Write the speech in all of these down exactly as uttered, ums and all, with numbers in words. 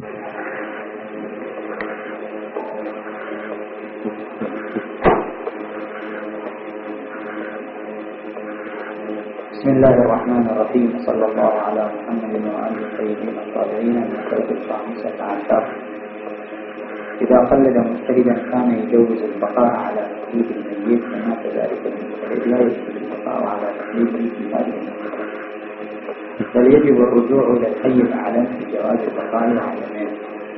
بسم الله الرحمن الرحيم. صلى الله على محمد وآله الطيبين الطاهرين. المسألة الخامسة عشر: إذا قلد مجتهدا كان يجوز البقاء على تقليد الميت، فما كذلك المجتهد لا يجوز البقاء على تقليده في هذه المسألة، بل يجب الرجوع إلى الحي الأعلم في جواز البقاء على الميت.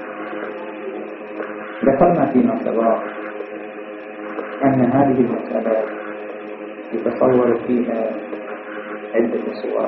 ذكرنا فيما سبق أن هذه المسألة يتصور فيها عدة صور.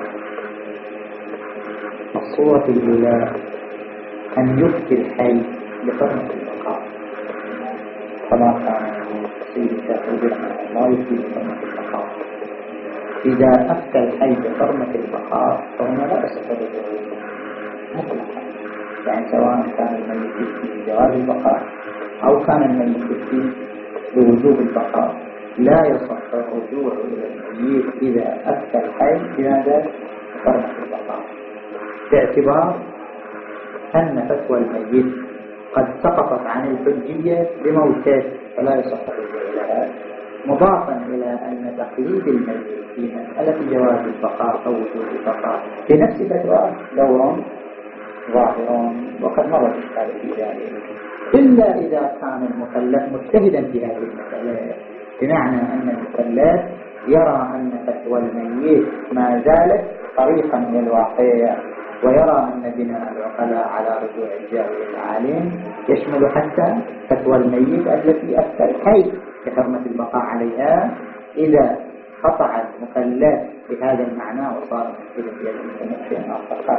الصورة الأولى أن يفتي الحي بحرمة البقاء، كما كان سيد الشيخ رحمه الله يفتي بحرمة البقاء. إذا أفتى الحي بحرمة البقاء فهنا لا يصح الرجوع مطلقا، يعني سواء كان الميت يفتي بجواز البقاء أو كان الميت يفتي بوجوب البقاء، لا يصح الرجوع إلى الميت إذا أفتى الحي بهذا حرمة البقاء، باعتبار أن فتوى الميت قد سقطت عن الحجية بموته، فلا يصح الرجوع إليها، مضافا إلى أن تقليد الميت في مسألة جواز البقاء أو وجوب البقاء في نفس فتوى دور ظاهر، وقد مر الإشكال في ذلك، إلا إذا كان المكلف مجتهدا في هذه المسألة، بمعنى أن المكلف يرى أن فتوى الميت ما زالت طريقا للواقع، ويرى أن بناء العقلاء على رجوع الجاهل العالم يشمل حتى فتوى الميت التي أفتى الحي بحرمة البقاء عليها. إذا قطع المكلف بهذا المعنى وصار مجتهدا في هذه المسألة آخر.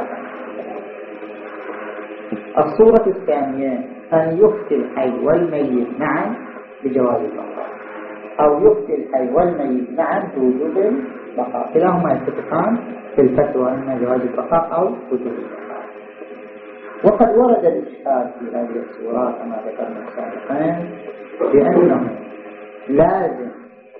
الصورة الثانية أن يفتي الحي والميت معا بجواز البقاء، أو يفتي الحي والميت معا بوجوب البقاء، كلاهما يتفقان في الفتوى إما جواز البقاء أو وجوب البقاء. وقد ورد الإشكال في هذه الصورات كما ذكرنا سابقا بأنه لازم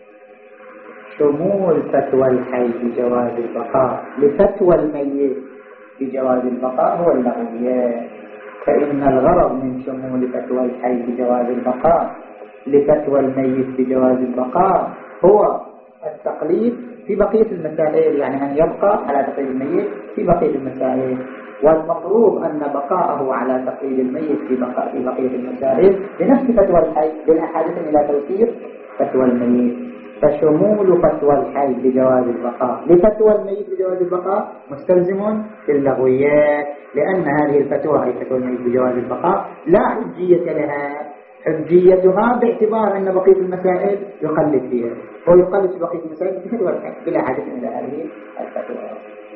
شمول فتوى الحي بجواز البقاء لفتوى الميت بجواز البقاء هو اللغويات، فإن الغرض من شمول فتوى الحي بجواز البقاء لفتوى الميت بجواز البقاء هو التقليد في بقية المسائل، يعني أن يبقى على تقليد الميت في بقية المسائل، والمطلوب أن بقاءه على تقليد الميت في بقاء في بقية المسائل بنفس فتوى الحي بلا حاجة إلى توثيق فتوى الميت. فشمول فتوى الحي بجواز البقاء لفتوى الميت بجواز البقاء مستلزم للغويات، لأن هذه الفتوى أي فتوى الميت بجواز البقاء لا حجية لها، حجيتها باعتبار أن بقية المسائل يقلد فيها، هو يقلد في بقية المسائل بفتوى الحي بلا حاجة إلى هذه الفتوى.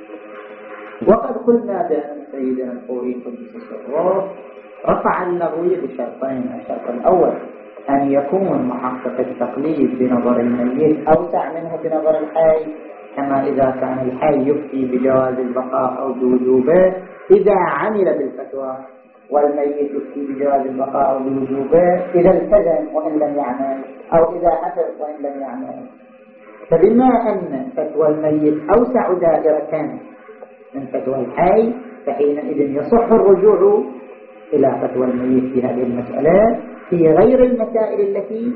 وقد قلنا بأن سيدنا الخوئي قدس سره رفع اللغوية بشرطين: الشرط الأول أن يكون محقق التقليد بنظر الميت أوسع منه بنظر الحي، كما إذا كان الحي يفتي بجواز البقاء أو بوجوبه إذا عمل بالفتوى، والميت يفتي بجواز البقاء أو بوجوبه إذا التزم وإن لم يعمل، أو إذا حفظ وإن لم يعمل. فبما أن فتوى الميت أوسع دائرة من فتوى الحي، فحينئذ يصح الرجوع إلى فتوى الميت في هذه المسألة في غير المسائل التي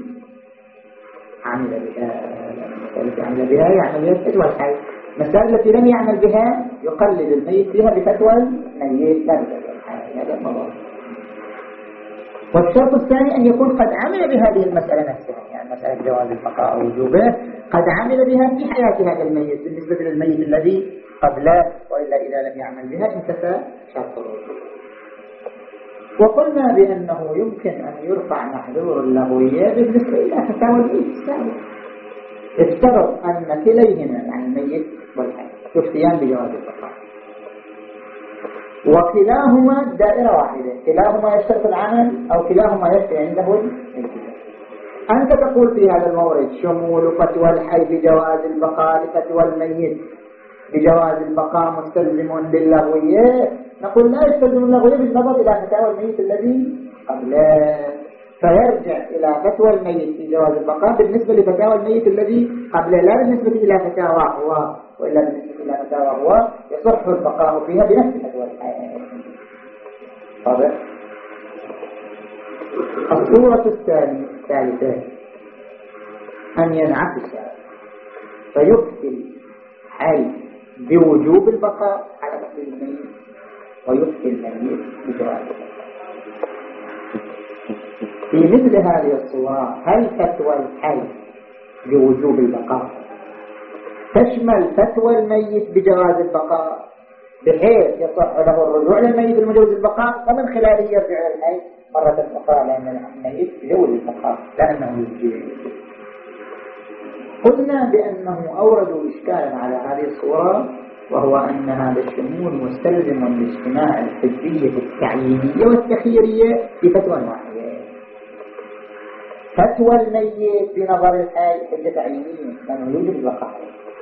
عمل بها. المسائل التي عمل بها يعمل بها فتوى الحي، المسائل التي لم يعمل بها يقلد الميت فيها بفتوى الميت لا بفتوى الحي. هذا الموضوع. والشرط الثاني أن يكون قد عمل بهذه المسألة نفسها، يعني مسألة جواز البقاء أو وجوبه قد عمل بها في حياة هذا الميت بالنسبة للميت الذي قبله، وإلا إذا لم يعمل بها انتفى شرط الرجوع. وقلنا بأنه يمكن أن يرفع محذور اللغوية بالنسبة إلى فتاوى الميت السابق. افترض أن كليهما يعني الميت والحي يفتيان بجواز البقاء، وكلاهما دائرة واحدة، كلاهما يشترط العمل أو كلاهما يفتي عنده الالتزام. أنت تقول في هذا المورد شمول فتوى الحي بجواز البقاء لفتوى الميت بجواز البقاء مستلزم للغوية، نقول لا يستلزم اللغوية بالنظر إلى فتاوى الميت الذي قبله، فيرجع إلى فتوى الميت في جواز البقاء بالنسبة لفتاوى الميت الذي قبله، لا بالنسبة إلى فتاوى هو، وإلا بالنسبة إلى فتاوى هو يصح البقاء فيها بنفس فتوى الحي. واضح؟ الصورة الثالثة أن ينعكس فيفتي الحي بوجوب البقاء على تقليد الميت ويفتي الميت بجواز البقاء. في مثل هذه الصورة هل فتوى الحي بوجوب البقاء تشمل فتوى الميت بجواز البقاء بحيث يصح له الرجوع للميت بمجوز البقاء ومن خلاله يرجع الحي مرة أخرى لأن الميت بجوز البقاء لأنه يجيب. قلنا بأنه أوردوا إشكالا على هذه الصورة وهو أن هذا الشمول مستلزم لاجتماع الحجية التعيينية والتخييرية في فتوى واحدة. فتوى الميت بنظر الحي حجة تعيينية لأنه يوجب البقاء،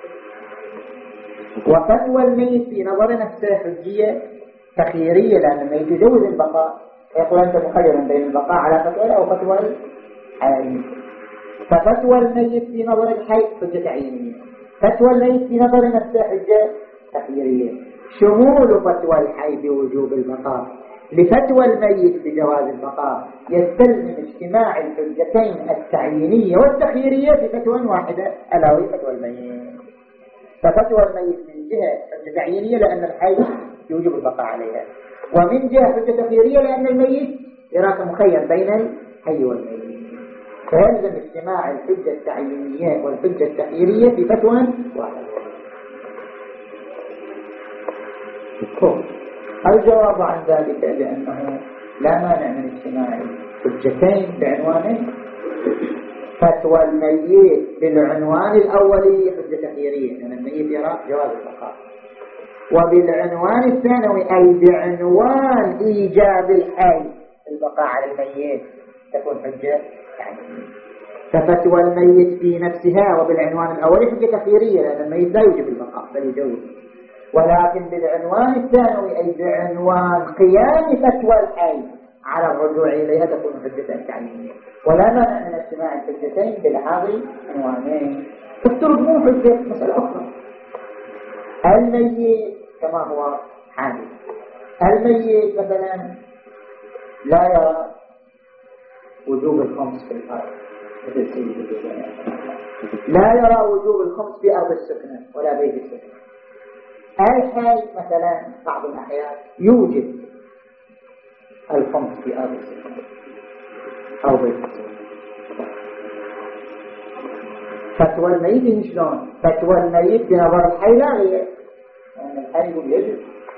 وفتوى الميت في نظر نفسه حجية تخييرية لأن الميت يجوز البقاء، يقول أنت مخير بين البقاء على فتوى أو فتوى الحي. ففتوى الميت في نظر الحي حجة تعيينية، فتوى الميت في نظر نفسه حجة تخييرية. شمول فتوى الحي بوجوب البقاء لفتوى الميت بجواز البقاء يستلزم اجتماع الحجتين التعيينية والتخييرية في فتوى واحدة ألا وهي فتوى الميت. ففتوى الميت من جهة حجة تعيينية لأن الحي يوجب البقاء عليها، ومن جهة حجة تخييرية لأن الميت يراك مخير بين الحي والميت، فيلزم اجتماع الحجة التعيينية والحجة التخييرية في فتوى واحدة. الجواب عن ذلك بأنه لا مانع من اجتماع الحجتين بعنوانين. فتوى الميت بالعنوان الأولي حجة تخييرية لأن الميت يرى جواز البقاء، وبالعنوان الثانوي أي بعنوان إيجاب الحي البقاء على الميت تكون حجة تعيينية. ففتوى الميت في نفسها وبالعنوان الأولي حجة تخييرية لأن الميت لا يوجب البقاء بل يجوز، ولكن بالعنوان الثانوي أي بعنوان قيام فتوى الحي على الرجوع إليها تكون حجة تعيينية. ولا مانع من اجتماع الحجتين بلحاظ عنوانين. تفترض مو حجة مسألة أخرى. الميت كما هو حادث، الميت مثلا لا يرى وجوب الخمس في الأرض مثل سيد الجزائر، لا يرى وجوب الخمس في أرض السكنة ولا بيت السكنة. الحي مثلا بعض الأحيان يوجد الخمس في أرض السكنة أو بيت السكنة. فتوى الميت شلون؟ فتوى الميت بنظر الحي لا غير، لأن الحي يقول يجب،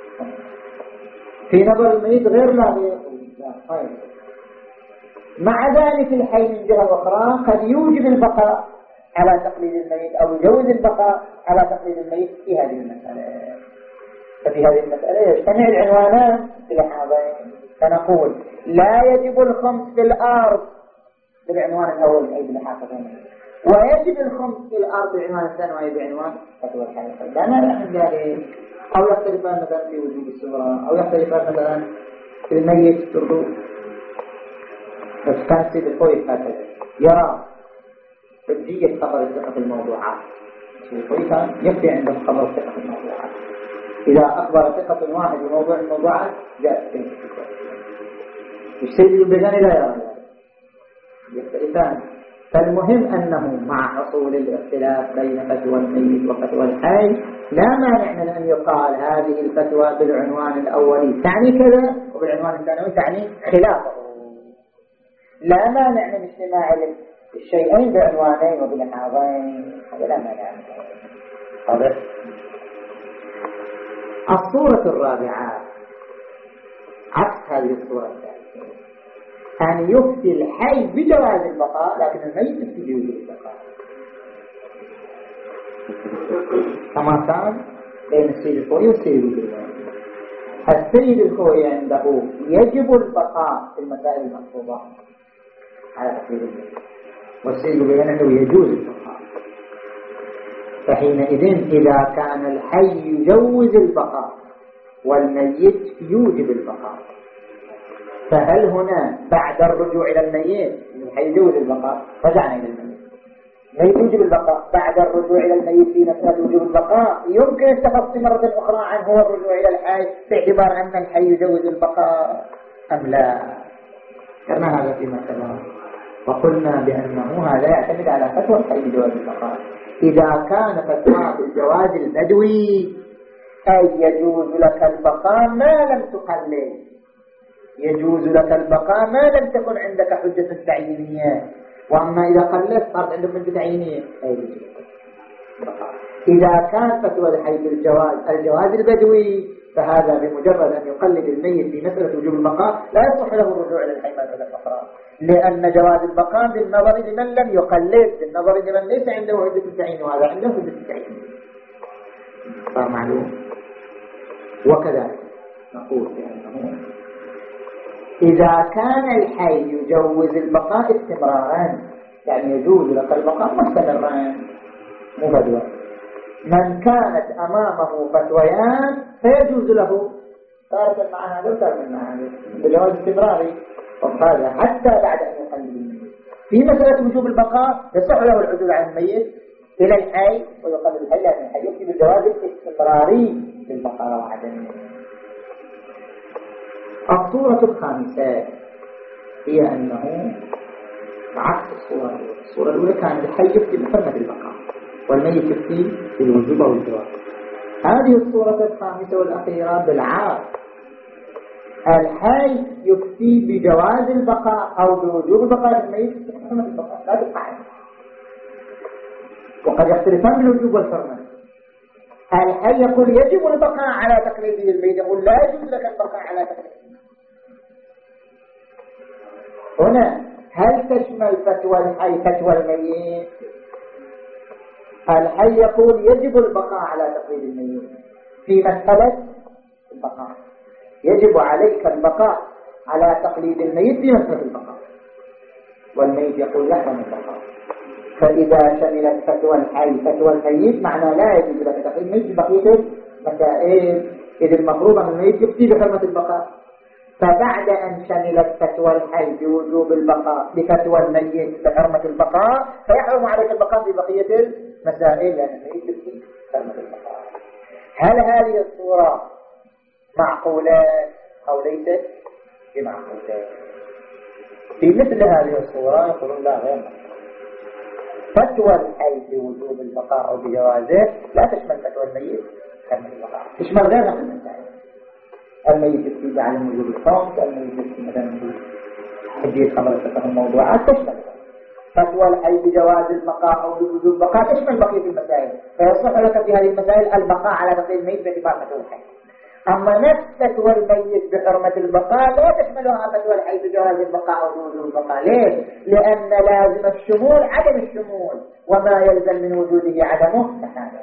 في نظر الميت غير لا غير لا خير. مع ذلك الحي من جهة أخرى قد يوجب البقاء على تقليد الميت أو يجوز البقاء على تقليد الميت في هذه المسألة. ففي هذه المسألة يجتمع العنوانان بلحاظين، فنقول لا يجب الخمس في الأرض بالعنوان الأول أي بلحاظين، ويجب الخمس في الأرض بالعنوان الثاني أي بعنوان فتوى الحي. لا مانع من ذلك. أو يختلفان مثلا في وجود الصغرى، أو يختلفان مثلا في الميت ترضو. بس كان سيد الخوي هكذا يرى حجية خبر الثقة في الموضوعات. سيد الخوي كان يكفي عنده خبر الثقة في الموضوعات. إذا أخبر ثقة واحد بموضوع الموضوعات جاء في الثقة. السيد البيجاني لا يرى ذلك، يختلفان. فالمهم أنه مع حصول الاختلاف بين فتوى الميت وفتوى الحي لا مانع من أن يقال هذه الفتوى بالعنوان الأولي تعني كذا وبالعنوان الثانوي تعني خلافه. لا مانع من اجتماع الشيئين بعنوانين وبلحاظين، هذا لا مانع. واضح؟ الصورة الرابعة عكس هذه الصورة الثالثة، أن يفتي الحي بجواز البقاء لكن الميت يفتي بوجوب البقاء، كما كان بين السيد الخوي والسيد الخوي. السيد الخوي عنده يجب البقاء في المسائل المفروضة على تقليد الميت، والسيد الخوي عنده يجوز البقاء. فحينئذ إذا كان الحي يجوز البقاء والميت يوجب البقاء، فهل هنا بعد الرجوع إلى الميت الحي يجوز البقاء رجعنا إلى الميت، الميت يوجب البقاء بعد الرجوع إلى الميت في مسألة وجوب البقاء يمكن التفصيل مرة أخرى عن هو الرجوع إلى الحي باعتبار أن الحي يجوز البقاء. أم لا؟ ذكرنا هذا فيما سبق وقلنا بأنه هذا يعتمد على فتوى الحي بجواز البقاء. إذا كان فتوى بالجواز البدوي أي يجوز لك البقاء ما لم تقلل، يجوز لك البقاء ما لم تكن عندك حجة تعيينية، وأما إذا قلت صارت عندك حجة تعيينية أي يجوز البقاء. إذا كان فتوى الحي بالجواز الجواز البدوي فهذا بمجرد أن يقلد الميت في مسألة وجوب البقاء لا يصح له الرجوع إلى الحي مسألة أخرى، لأن جواز البقاء بالنظر لمن لم يقلد، بالنظر لمن ليس عنده حجة التعيين وهذا عنده حجة التعيين. صار معلوم. وكذلك نقول بأنه إذا كان الحي يجوز البقاء استمرارا، يعني يجوز لك البقاء مستمرا مو بدوا، من كانت أمامه فتويان فيجوز له تارة مع هذا وتارة مع هذا بجواز استمراري، وقال حتى بعد أن يقلل في مسألة وجوب البقاء يصح له العدول عن الميت إلى الحي ويقلل الحي، لأن الحي يكتب بالجواز الاستمراري للبقاء وعدمه. الصورة الخامسة هي أنه عكس الصورة الأولى. الصورة الأولى كان الحي يكتب بحرمة البقاء والميت يكتب بالوجوب أو الجواز. هذه الصورة الخامسة والأخيرة بالعكس، الحي يكتب بجواز البقاء أو بوجوب البقاء الميت يكتب بحرمة البقاء لا تقع، وقد يختلفان بالوجوب والحرمة. الحي يقول يجب البقاء على تقليده، الميت يقول لا يجوز لك البقاء على تقليده. هنا هل تشمل فتوى الحي فتوى الميت؟ الحي يقول يجب البقاء على تقليد الميت في مسألة البقاء، يجب عليك البقاء على تقليد الميت في مسألة البقاء، والميت يقول يحرم البقاء. فإذا شملت فتوى الحي فتوى الميت معنى لا يجب لك تقليد الميت بقية المسائل، إذ المفروض أن الميت يفتي بحرمة البقاء. فبعد أن شملت فتوى الحي بوجوب البقاء بفتوى الميت بحرمة البقاء فيحرم عليك البقاء في بقية المسائل، لأن الميت يفتي بحرمة البقاء. هل هذه الصورة معقولة أو ليست بمعقولة؟ في مثل هذه الصورة يقولون لا غير معقولة. فتوى الحي بوجوب البقاء أو بجوازه لا تشمل فتوى الميت بحرمة البقاء، تشمل غيرها من المسائل. الميت يكتب على وجوب الصوم، الميت يكتب مثلا حجية خبر التفهم موضوعات تشمل. فتوى الحي بجواز البقاء أو بوجوب البقاء تشمل بقية المسائل، فيصح لك في هذه المسائل البقاء على تقليد الميت باعتبار فتوى الحي. أما نفس فتوى الميت بحرمة البقاء لا تشملها فتوى الحي بجواز البقاء أو بوجوب البقاء. ليه؟ لأن لازم الشمول عدم الشمول، وما يلزم من وجوده عدمه محاله.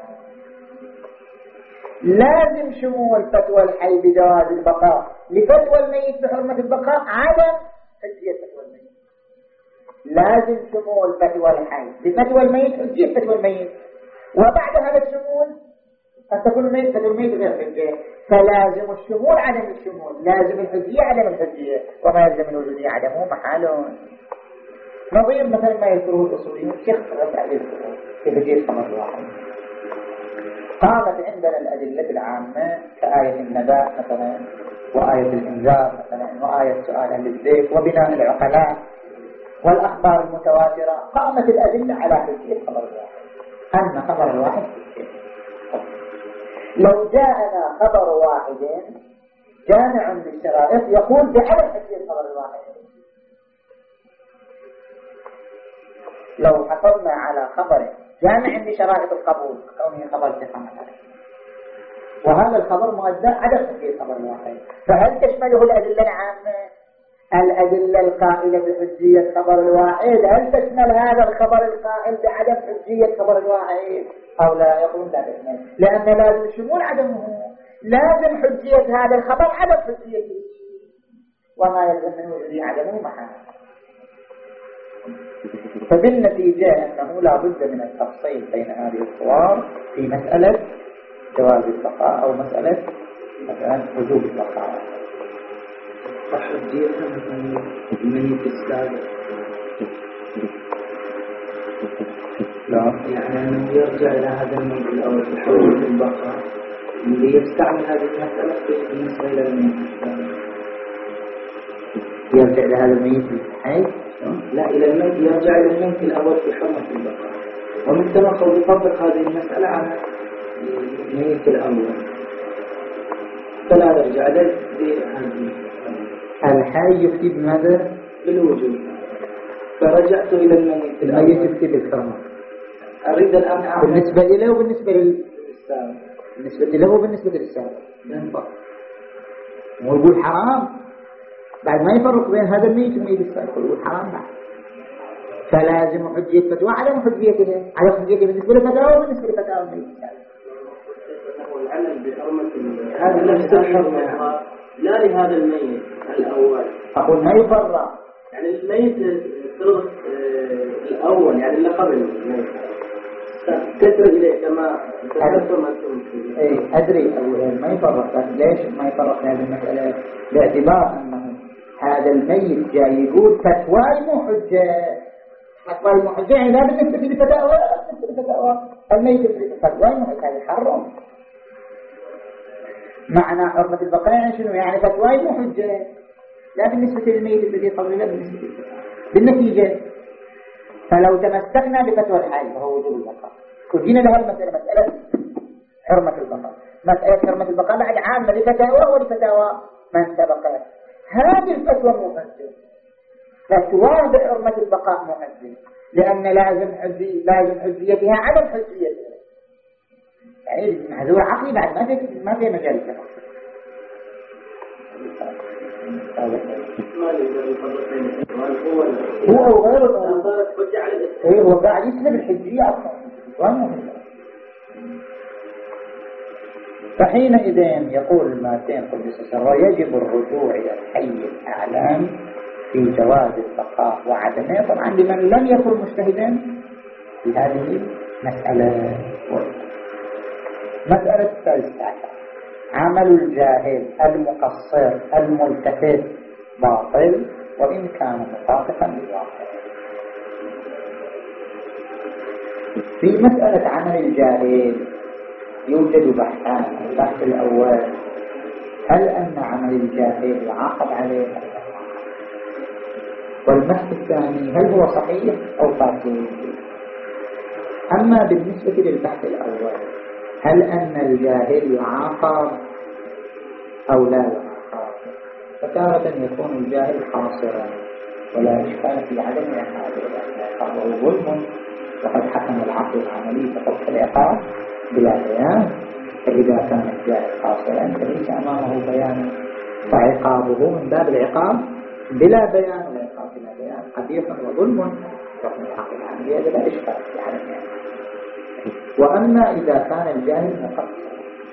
لازم شمول فتوى الحي بجواز البقاء لفتوى الميت بحرمة البقاء عدم حجية فتوى الميت. لازم شمول فتوى الحي لفتوى الميت حجية فتوى الميت، وبعد هذا الشمول أن تكون الميت فتوى الميت غير حجية، فلازم الشمول عدم الشمول، لازم الحجية عدم الحجية، وما يلزم من وجوده عدمه محال. نظير مثلا ما يذكره الأصوليون شيخ تعليل في حجية خمس واحد. قامت عندنا الأدلة العامة كآية النبأ مثلا، وآية الإنذار مثلا، وآية سؤال أهل الزيت، وبناء العقلاء، والأخبار المتواترة. قامت الأدلة على حجية خبر الواحد، أن خبر الواحد حجية. لو جاءنا خبر واحد جامع للشرائط يقول بعدم حجية خبر الواحد، لو حصلنا على خبر جامع لشرائط القبول كونه خبر ثقة مثلا، وهذا الخبر مؤدى عدم حجية خبر الواحد، فهل تشمله الأدلة العامة؟ الأدلة القائلة بحجية خبر الواحد هل تشمل هذا الخبر القائل بعدم حجية خبر الواحد أو لا؟ يقولون لا تشمل، لأن لازم شمول عدمه، لازم حجية هذا الخبر عدم حجيته، وما يلزم من وجوده عدمه محال. فبالنتيجة أنه لا بد من التفصيل بين هذه الصور في مسألة جواز البقاء أو مسألة مثلا وجوب البقاء. وحجيتها مثلا الميت السابق لا يعني أنه يرجع إلى هذا المنزل أو تحول البقاء اللي يستعمل هذه المسألة بالنسبة إلى الميت السابق. يرجع لهذا الميت حي؟ لا، إلى الميت يرجع إلى الميت الأول في حرمة البقاء، ومثل قول يطبق هذه المسألة على الميت الأول، فلا يرجع له بهذه. الحي يفتي بماذا؟ بالوجود، فرجعت إلى الميت الأول. الميت يفتي بالحرمة. أريد الآن أعمل بالنسبة إليه وبالنسبة للسابق، بالنسبة له وبالنسبة للسابق ينفق ويقول حرام بعد ما يفرق بين هذا الميت والميت السابق، ويقول حرام بعد. فلازم حجية فتوى على حجيته، على حجيته بالنسبة لفتاوى وبالنسبة لفتاوى الميت السابق. العمل بحرمة هذا نفس الحرمة لا لهذا الميت الأول. أقول ما يفرق، يعني الميت فرض الأول يعني اللي قبل الميت كثر إليه كما تذكر ما تقول. إيه أدري أقول ما يفرق، لكن ليش ما يفرق في هذه المسألة؟ باعتبار أنه هذا الميت جاي يقول فتواي مو حجة، فتواي مو حجة يعني لا بالنسبة لفتاوى ولا بالنسبة لفتاوى الميت فتواي مو حجة، هذا حرم. معنى حرمة البقاء يعني شنو؟ يعني فتواي مو حجة لا بالنسبة للميت الذي قبل لا بالنسبة للفتاوى. بالنتيجة فلو تمسكنا بفتوى الحي وهو وجوب البقاء وجينا لها المسألة مسألة حرمة البقاء، مسألة حرمة البقاء بعد عامة لفتاوى ولفتاوى من سبقه، هذه الفتوى مهزة، فتوى بحرمة البقاء مهزة، لأن لازم حجي لازم حجيتها عدم حجيتها، يعني معذور عقلي بعد ما في ما في مجال التفصيل. هو أو غيره إيه هو قاعد يسلب الحجية أصلا. فحينئذ يقول الماتين قدس سره يجب الرجوع إلى الحي الأعلام في جواز البقاء وعدمه، طبعا لمن لم يكن مجتهدا في هذه مسألة. مسألة الثالثة عشر عمل الجاهل المقصر الملتفت باطل وإن كان مطابقا للواقع. في مسألة عمل الجاهل يوجد بحثان. البحث الأول هل أن عمل الجاهل يعاقب عليه، والبحث الثاني هل هو صحيح أو فاسد. أما بالنسبة للبحث الأول هل أن الجاهل يعاقب أو لا يعاقب، فتارة يكون الجاهل خاسرا ولا إشكال في عدم عقابه لأن عقابه ظلم، وقد حكم العقل العملي بحكم العقاب بلا بيان، فإذا كان الجاهل خاسرا فليس أمامه بيان، فعقابه من باب العقاب بلا بيان، والعقاب بلا بيان قبيح وظلم وحكم العقل العملي هذا لا إشكال في عدم عقابه. وأما إذا كان الجاهل مقصر،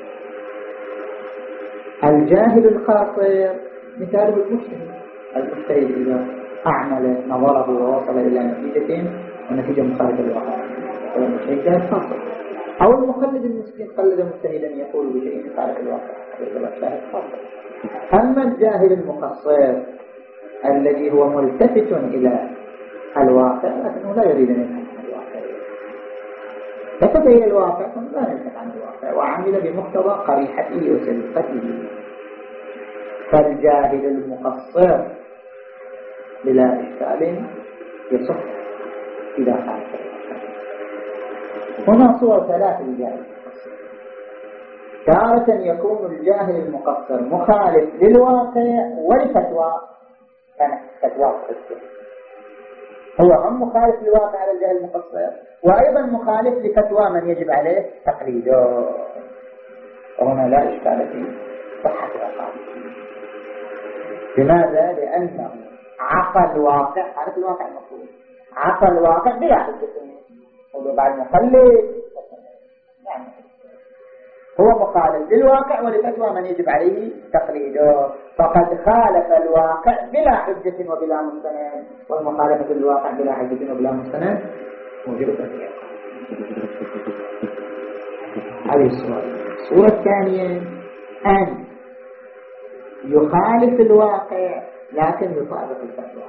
الجاهل القاصر مثاله المجتهد، المجتهد إذا أعمل نظره ووصل إلى نتيجة ونتيجة مخالفة للواقع فالمجتهد جاهل قاصر، أو المقلد المسكين قلد مجتهدا يقول بشيء مخالف للواقع فهذا جاهل قاصر. أما الجاهل المقصر الذي هو ملتفت إلى الواقع لكنه لا يريد أن يفهم الواقع، لفت إلى الواقع لا يلتفت عن الواقع وعمل بمقتضى قريحته وسلقته، فالجاهل المقصر بلا إشكال يصح إذا كان. هنا صور ثلاث للجاهل المقصر. تارة يكون الجاهل المقصر مخالف للواقع ولفتوى فتوى الحجة، هو هم مخالف للواقع على الجاهل المقصر وأيضا مخالف لفتوى من يجب عليه تقليده، وهنا لا إشكال في صحة العقاب. لماذا؟ لأنه عقل الواقع، عارف الواقع المفروض عقل الواقع بلا حجة، وبعد مخلف يعني هو مخالف للواقع ولفتوى من يجب عليه تقليده، فقد خالف الواقع بلا حجة وبلا مستند، والمخالفة للواقع بلا حجة وبلا مستند موجبة فيها. هذه الصورة. الصورة الثانية أن يخالف الواقع لكن يطابق الفتوى.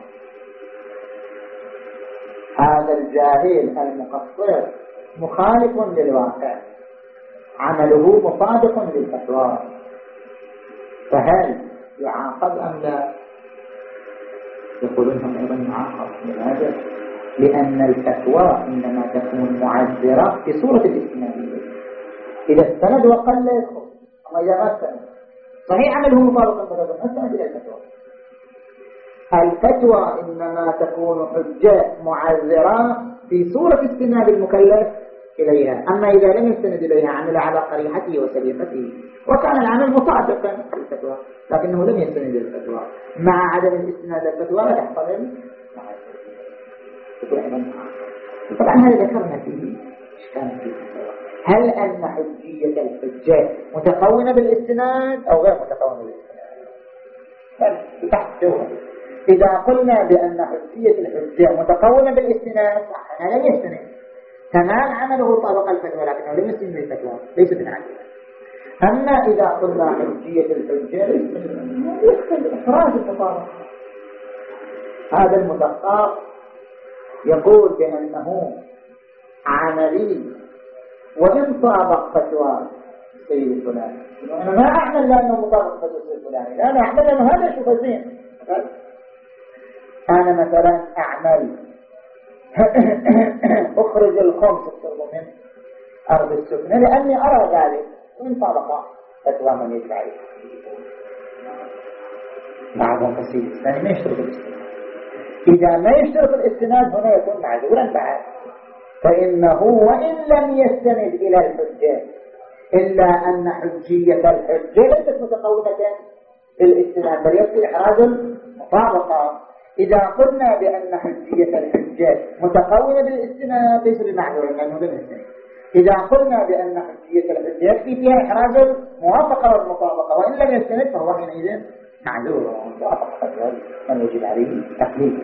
هذا الجاهل المقصر مخالف للواقع عمله مطابق للفتوى، فهل يعاقب أم لا؟ يقولون هم أيضا معاقب. لماذا؟ لأن الفتوى إنما تكون معذرة في صورة الاستنادية. إذا استند وقل لا يدخل، أما إذا ما استند صحيح عمله مطابقا بغض النسبة إلى الفتوى. الفتوى إنما تكون حجة معذرة في صورة استناد المكلف إليها. أما إذا لم يستند إليها عمل على قريحته وسليقته وكان العمل مطابقا للفتوى لكنه لم يستند الفتوى، مع عدم الاستناد الفتوى لا تحتمل طبعا هذا ذكرنا فيه إشكال فيه. هل أن حجية الحجة متقونة بالاستناد أو غير متقونة بالاستناد؟ بحث جوهري. إذا قلنا بأن حجية الحجة متقونة بالاستناد فإحنا لم يستند، تمام عمله طابق الفتوى لكنه لم يستند الفتوى ليس بنعجل. أما إذا قلنا حجية الحجة يختلف إخراج المطابقة. هذا المدقق يقول بأنه عملي وإن طابق فتوى السيد الفلاني، أنا ما أعمل لأنه مطابق فتوى السيد الفلاني، لا أنا أعمل لأنه هذا شو فزين. أنا مثلا أعمل أخرج الخمس التربو من أرض السكنة لأني أرى ذلك وإن طابق فتوى من يدعي. بعضهم السيد الثاني ما يشترط الاستناد. إذا ما يشترط الاستناد هنا يكون معذورا بعد، فإنه وإن لم يستند إلى الحجة إلا أن حجية الحجة ليست متقونة بالاستناد بل يكفي إحراز المطابقة. إذا قلنا بأن حجية الحجة متقونة بالاستناد ليس بمعذور لأنه لم يستند. إذا قلنا بأن حجية الحجة يكفي فيها إحراز الموافقة والمطابقة وإن لم يستند فهو حينئذ معذور موافقة من يجب عليه تقليد.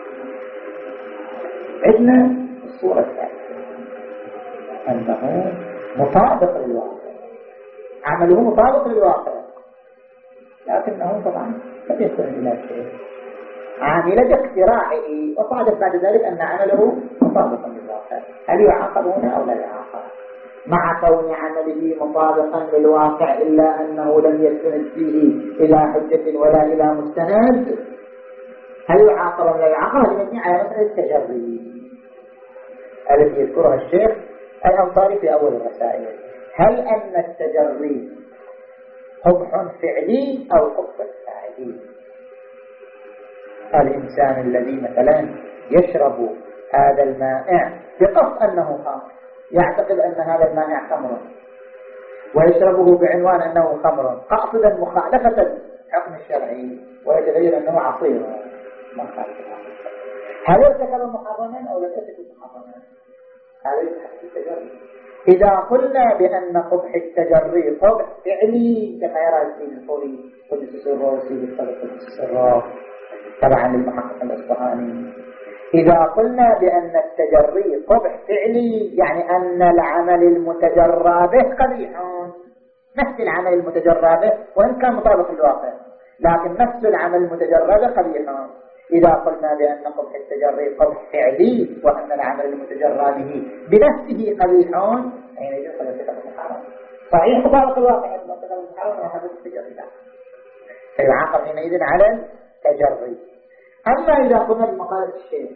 عندنا الصورة الثالثة أنه مطابق للواقع، عمله مطابق للواقع لكنه طبعا لم يستند إلى شيء، عامل باختراعه وصادف بعد ذلك أن عمله مطابقا للواقع. هل يعاقب هنا أو لا يعاقب؟ مع كون عمله مطابقا للواقع إلا أنه لم يستند فيه إلى حجة ولا إلى مستند، هل يعاقب أو لا يعاقب؟ هذه مبنية على مسألة التجري التي يذكرها الشيخ الأنصاري في أول الرسائل. هل أن التجري قبح فعلي أو قبح فاعلي؟ الإنسان الذي مثلا يشرب هذا المائع بقصد أنه خمر، يعتقد أن هذا المائع خمر ويشربه بعنوان أنه خمر قاصدا مخالفة الحكم الشرعي ويتغير أنه عصير، هل ارتكب محرما أو لم يرتكب محرما؟ هذا يتحدث التجري. إذا قلنا بأن قبح التجري قبح فعلي كما يرى السيد الخوري قدس سره والسيد الطلق قدس سره طبعا للمحقق الأصبهاني، إذا قلنا بأن التجري قبح فعلي يعني أن العمل المتجرى به قبيح، نفس العمل المتجرى به وإن كان مطابق للواقع لكن نفس العمل المتجرى به قبيح. إذا قلنا بأن قبح التجري قبح فعلي وأن العمل المتجرى به بنفسه قبيح حينئذ فلا يرتكب محرم. صحيح مطابق الواقع أنه ارتكب محرم وحدث التجري لا فيعاقب حينئذ على التجري. أما إذا قلنا بمقالة الشيخ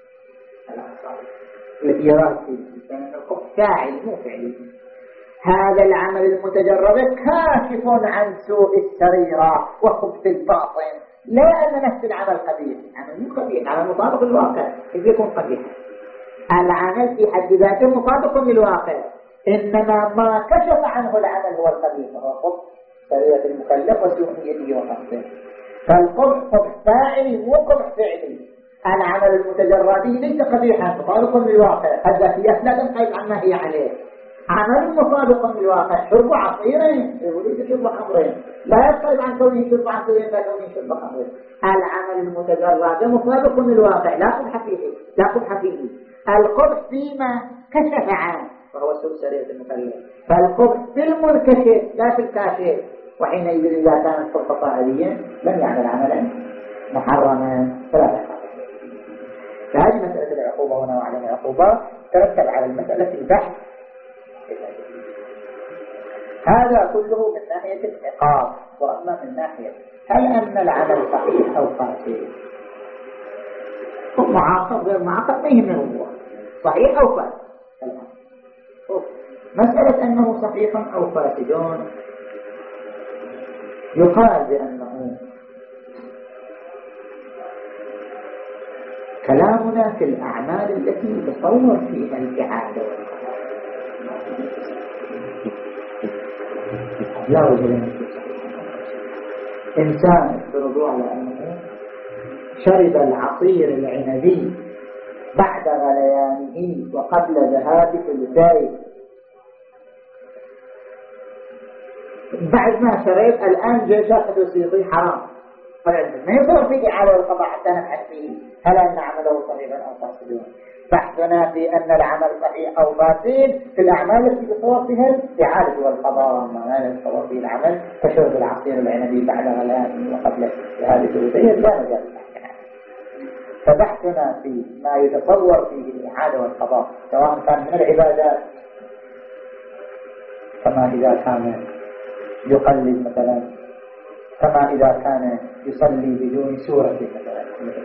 التي يراه فيه أن القبح فاعل مو فعلي، هذا العمل المتجرد كاشف عن سوء السريرة وخبث الباطن، لا أن نفس العمل قبيح، عمل مو قبيح، عمل مطابق للواقع كيف يكون قبيح؟ العمل في حد ذاته مطابق للواقع، إنما ما كشف عنه العمل هو القبيح وهو خبث سريرة المكلف وسوء نيته وخبثه. فالقبح قبح فاعلي مو قبح فعلي. العمل المتجرد ليس قبيحا مطابق للواقع، الذاتيات لا تنقل عما هي عليه، عمل مطابق للواقع، شرب عصيرين وليس شرب خمرين، لا يختلف عن كونه شرب عصيرين لا كونه شرب خمرين. العمل المتجرد مطابق للواقع لا قبح فيه لا قبح فيه. القبح فيما كشف عنه وهو سوء سريرة المكلف، فالقبح في المنكشف لا في الكاشف، وحينئذ إذا كانت فرصة عادية لم يعمل عملا محرما فلا يحرم. فهذه مسألة العقوبة هنا وعلم العقوبة ترتب على المسألة البحث. هذا كله من ناحية العقاب. وأما من ناحية هل أن العمل صحيح أو فاسد، معاقب غير معاقب ما يهمه هو صحيح أو فاسد. مسألة أنه صحيح أو فاسد يقال بأنه كلامنا في الأعمال التي يتصور فيها الإعادة لا وجه لنا. إنسان افترضوا على أنه شرب العصير العنبي بعد غليانه وقبل ذهاب ثلثي، بعد ما شرب الآن جاء شاهد وسيطي حرام، ما يصير فيه إعادة القضاء حتى نبحث فيه هل أن عمله صحيحا أو فاسدا. بحثنا في أن العمل صحيح أو فاسد في الأعمال التي يصور فيها الإعادة والقضاء، وما لا يصور فيه العمل كشرب العصير العنبي بعد غليانه وقبل هذه الثلثية لا مجال. فبحثنا في ما يتصور فيه الإعادة والقضاء سواء كان من العبادات كما إذا كان يقلد مثلا، كما إذا كان يصلي بدون سورة مثلا،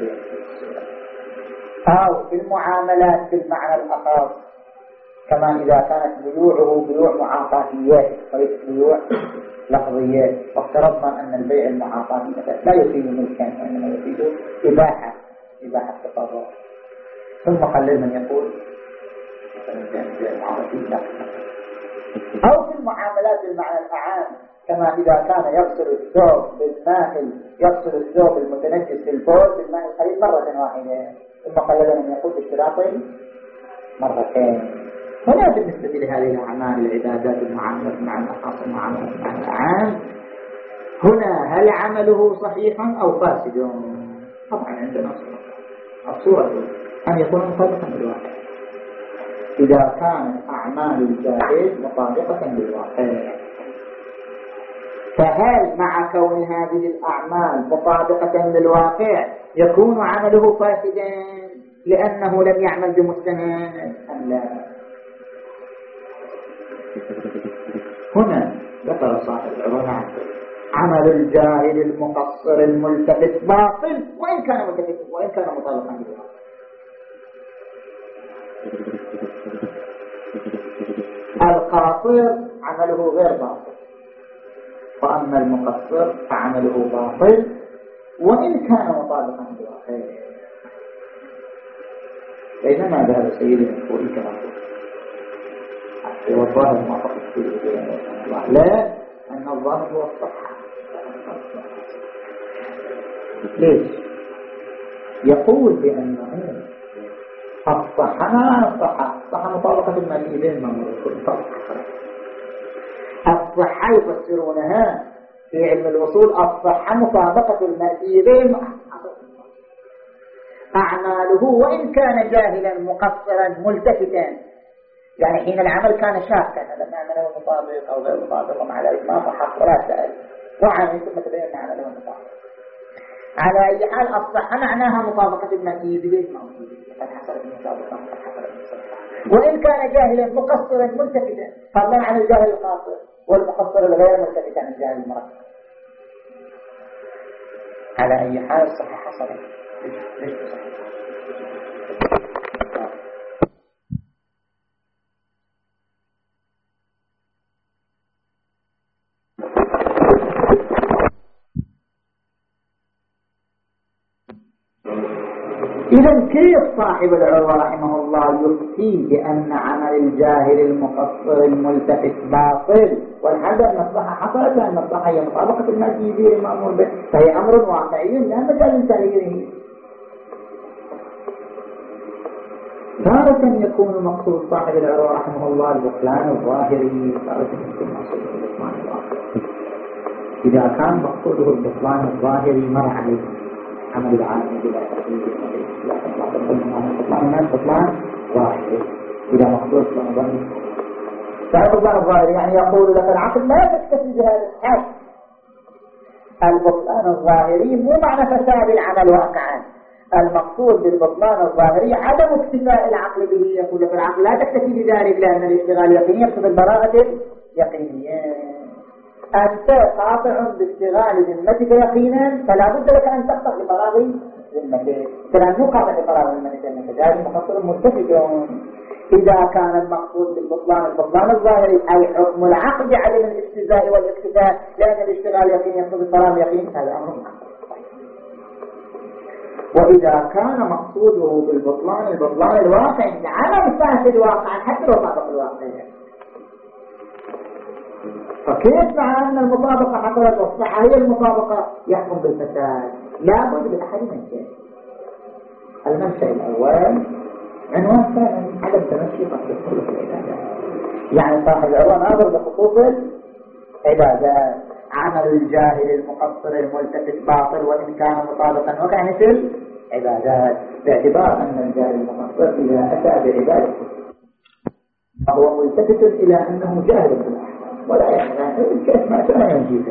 أو في المعاملات بالمعنى الأخص كما إذا كانت بيوعه بيوع معاطاتيات وليس بيوع لفظيات. وافترضنا أن البيع المعاطاتي مثلا لا يفيد ملكا وإنما يفيد إباحة إباحة التصرف. ثم قلل من يقول أو في المعاملات بالمعنى الأعام كما إذا كان يغسل الثوب بالماء يغسل الثوب المتنجس بالبول بالماء القليل مرة واحدة، ثم قلل من يقول باشتراطين مرتين. هنا بالنسبة لهذه الأعمال العبادات المعاملات مع الأخص المعاملات مع الأعام، هنا هل عمله صحيحا أو فاسد؟ طبعا عندنا الصورة أن يكون مطابقا للواقع. إذا كانت أعمال الجاهل مطابقة للواقع، فهل مع كون هذه الأعمال مطابقة للواقع يكون عمله فاسدا لأنه لم يعمل بمستند أم لا؟ هنا ذكر صاحب العروة عمل الجاهل المقصر الملتفت باطل وإن كان ملتفت وإن كان مطابقا للواقع. القاصر عمله غير باطل، وأما المقصر فعمله باطل وإن كان مطابقا للواقع. بينما ذهب سيد المشهوري كما قلت والظاهر ما فقط في لا أن الظاهر هو الصحة. ليش؟ يقول بأنه الصحة ما الصحة الصحة مطابقة الماليين ما الصحة يفسرونها في علم الوصول الصحة مطابقة الماليين أعماله وإن كان جاهلا مقصرا ملتفتا، يعني حين العمل كان شاكا هذا عمله مطابق أو غير مطابق ومع ذلك ما صحح ولا سأل وعمل ثم تبين عمله مطابق. على أي حال الصحة معناها مطابقة المادية بليل موجودة قد حصلت مطابقة وإن كان جاهلا مقصرا ملتفتا، فضلا عن الجاهل القاصر والمقصر الغير ملتفت عن الجاهل المركب. على أي حال الصحة حصلت. ليش تصحح؟ إذن كيف صاحب العروة رحمه الله يفتي بأن عمل الجاهل المقصر الملتفت باطل والحد أن الصحة حصلت لأن الصحة هي مطابقة الماديين المأمور به، فهي أمر واقعي لا مجال لتغييره. تارة يكون مقصود صاحب العروة رحمه الله البطلان الظاهري، تارة يكون مقصوده البطلان الظاهري. إذا كان مقصوده البطلان الظاهري مر عليه عمل العالم بلا تغيير لا بطلان الناس بطلان ظاهري. إذا مقصود بطلان ظاهري تعرف بطلان الظاهري يعني يقول لك العقل لا تكتفي بهذا الحال. البطلان الظاهري مو معنى فساد العمل واقعا، المقصود بالبطلان الظاهري عدم اكتفاء العقل به. يقول لك العقل لا تكتفي بذلك لأن الاشتغال اليقيني يقصد البراءة اليقينية. أنت قاطع باشتغال ذمتك يقينا فلا بد لك أن تقطع ببراءة ذمته. ترى مو قاطع قرار ذمته المتجاهل المقصر متفقون. إذا كان المقصود بالبطلان البطلان الظاهري أي حكم العقد عدم الاستجزاء والاكتفاء لأن الاشتغال يقين يقتضي الطلب يقين، هذا أمر محكم. وإذا كان مقصوده بالبطلان البطلان الواقع عمل فاسد واقعا حتى لو طابق الواقع، فكيف مع أن المطابقة حصلت والصحة هي المطابقة يحكم بالفساد؟ لابد من أحد منشأ. المنشأ الأول عنوان ثاني عدم تمشي قصد الخلق العبادات، يعني صاحب العروة ناظر بخصوص العبادات. عمل الجاهل المقصر الملتفت باطل وإن كان مطابقا وقع مثل عبادات، باعتبار أن الجاهل المقصر إذا أتى بعبادته فهو ملتفت إلى أنه جاهل بالأحكام ولا يعني كيف ما كان يجيب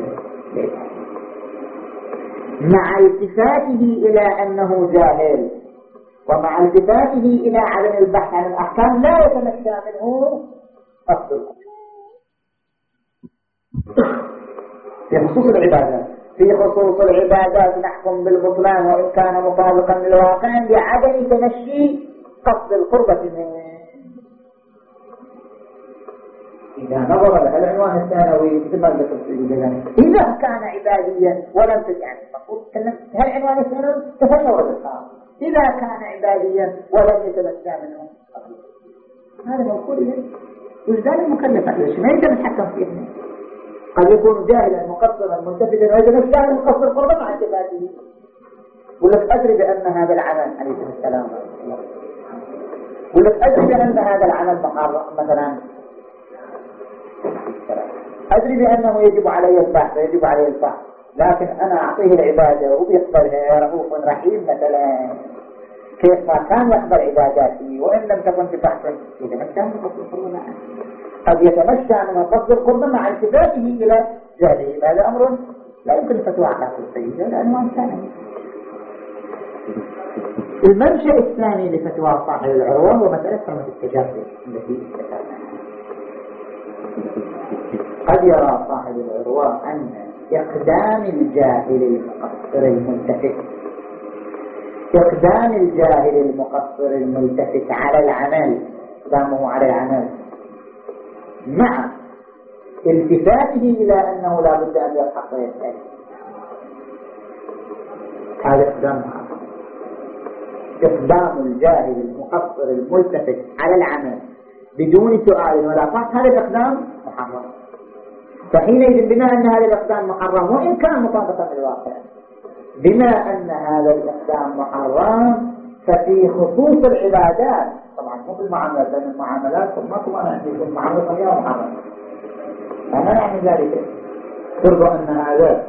مع التفاته إلى أنه جاهل ومع التفاته إلى عدم البحث عن الأحكام لا يتمشى منه قصد. في خصوص العبادات في خصوص العبادات نحكم بالبطلان وإن كان مطابقا للواقع لعدم تمشي قصد القربة منه. إذا نظر لها العنوان الثانوي مثل ما ذكرت إذا كان عباديا ولم تجعل هل العنوان الثانوي تفنور بالخاص إذا كان عباديا ولم يتمشى منه هذا موصول إليه وجدان المكلف عليه ما يمكن نتحكم فيه. قد يكون جاهلا مقصرا ملتفتا ويتمشى من قصر القربة مع اتفاته ولك أدري بأن هذا العمل عليه السلام ولك أدري بأن هذا العمل محرم مثلا أدري بأنه يجب علي البحث ويجب علي الفحص لكن أنا أعطيه العبادة وبيقبلها رؤوف رحيم مثلا كيف ما كان يقبل عباداتي وإن لم تكن في بحث يتمشى من قصد القربة قد يتمشى من قصد القربة مع التفاته إلى جهله. هذا أمر لا يمكن فتوى على السيدة لأنه ثاني. المنشأ الثاني لفتوى صاحب العروة هو مسألة حرمة التجرد التي ذكرناها. قد يرى صاحب العروة أن إقدام الجاهل المقصر الملتفت إقدام الجاهل المقصر الملتفت على العمل إقدامه على العمل مع التفاته إلى أنه لا بد أن يلحق ويسأل هذا إقدام محرم. إقدام الجاهل المقصر الملتفت على العمل بدون سؤال ولا فحص هذا الإقدام محرم. فحينئذ بما أن هذا الإقدام محرم وإن كان مطابقا للواقع بما أن هذا الإقدام محرم ففي خصوص العبادات طبعا مو في المعاملات لأن المعاملات ما أنا عندي في المعاملات فيها محرم أنا يعني ذلك ترضى أن هذا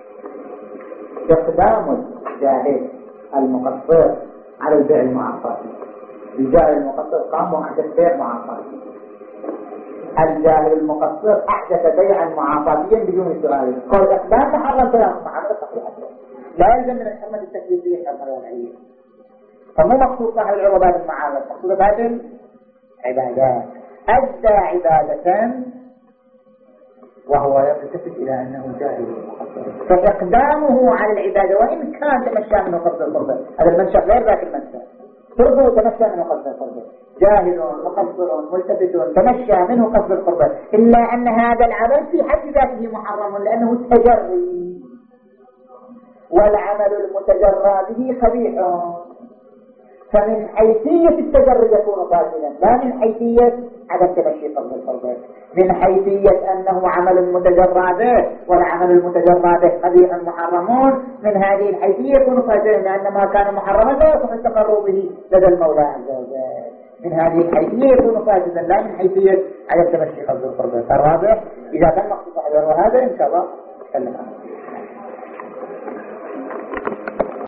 إقدام الجاهل المقصر على البيع المعاصاتي الجاهل المقصر قام وأحدث بيع معاصاتي الجاهل المقصر أحدث بيعا معاصاتيا بدون سؤال قال إقدام محرم فلا محرم صحيحة لا يلزم من الحرمة التكليفية الحرمة الوضعية. فمو مقصود صاحب العروبات المعاملات مقصود هذه العبادات أدى عبادة وهو يلتفت إلى أنه جاهل مقصر فإقدامه على العبادة وإن كان تمشى منه قصد القربة هذا المنشأ غير ذاك المنشأ ترضى تمشى منه قصد القربة جاهل مقصر ملتفت تمشى منه قصد القربة إلا أن هذا العمل في حد ذاته محرم لأنه تجري والعمل المتجرى به قبيح فمن حيثية التجري يكون فاسدا لا من حيثية عدم تمشي قصد القربة من حيثية أنه عمل متجرى به والعمل المتجرى به قبيح محرمون من هذه الحيثية يكون فاسدا لأن ما كان محرما لا يصح التقرب به لدى المولى عز وجل من هذه الحيثية يكون فاسدا لا من حيثية عدم تمشي قصد القربة. الرابع إذا كان مقصود صاحب العروة هذا إن شاء الله نتكلم عنه.